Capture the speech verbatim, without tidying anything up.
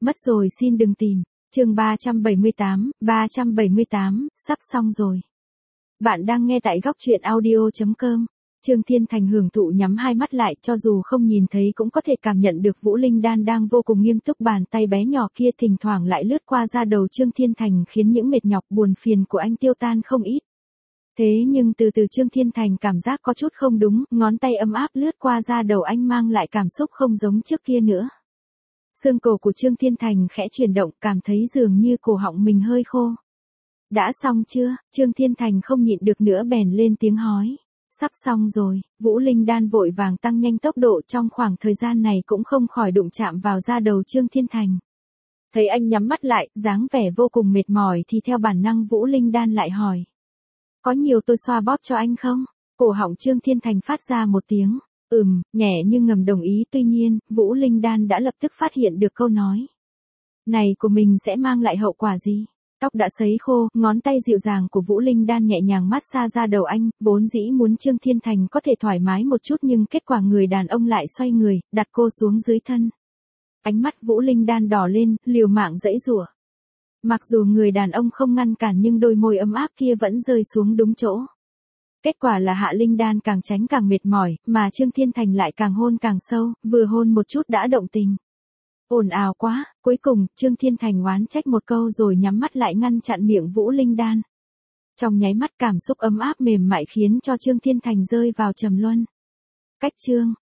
Mất rồi xin đừng tìm. Chương ba trăm bảy mươi tám, ba trăm bảy mươi tám, sắp xong rồi. Bạn đang nghe tại góc truyện audio chấm com. Trương Thiên Thành hưởng thụ nhắm hai mắt lại, cho dù không nhìn thấy cũng có thể cảm nhận được Vũ Linh Đan đang vô cùng nghiêm túc, bàn tay bé nhỏ kia thỉnh thoảng lại lướt qua da đầu Trương Thiên Thành, khiến những mệt nhọc buồn phiền của anh tiêu tan không ít. Thế nhưng từ từ Trương Thiên Thành cảm giác có chút không đúng, ngón tay ấm áp lướt qua da đầu anh mang lại cảm xúc không giống trước kia nữa. Xương cổ của Trương Thiên Thành khẽ chuyển động, cảm thấy dường như cổ họng mình hơi khô. Đã xong chưa? Trương Thiên Thành không nhịn được nữa bèn lên tiếng hỏi. Sắp xong rồi. Vũ Linh Đan vội vàng tăng nhanh tốc độ, trong khoảng thời gian này cũng không khỏi đụng chạm vào da đầu Trương Thiên Thành. Thấy anh nhắm mắt lại, dáng vẻ vô cùng mệt mỏi thì theo bản năng Vũ Linh Đan lại hỏi. Có nhiều tôi xoa bóp cho anh không? Cổ họng Trương Thiên Thành phát ra một tiếng. Ừm, nhẹ nhưng ngầm đồng ý, tuy nhiên, Vũ Linh Đan đã lập tức phát hiện được câu nói này của mình sẽ mang lại hậu quả gì. Tóc đã sấy khô, ngón tay dịu dàng của Vũ Linh Đan nhẹ nhàng mát xa ra đầu anh, vốn dĩ muốn Trương Thiên Thành có thể thoải mái một chút nhưng kết quả người đàn ông lại xoay người, đặt cô xuống dưới thân. Ánh mắt Vũ Linh Đan đỏ lên, liều mạng giãy giụa. Mặc dù người đàn ông không ngăn cản nhưng đôi môi ấm áp kia vẫn rơi xuống đúng chỗ. Kết quả là Hạ Linh Đan càng tránh càng mệt mỏi, mà Trương Thiên Thành lại càng hôn càng sâu, vừa hôn một chút đã động tình. Ồn ào quá, cuối cùng, Trương Thiên Thành oán trách một câu rồi nhắm mắt lại ngăn chặn miệng Vũ Linh Đan. Trong nháy mắt cảm xúc ấm áp mềm mại khiến cho Trương Thiên Thành rơi vào trầm luân. Cách chương,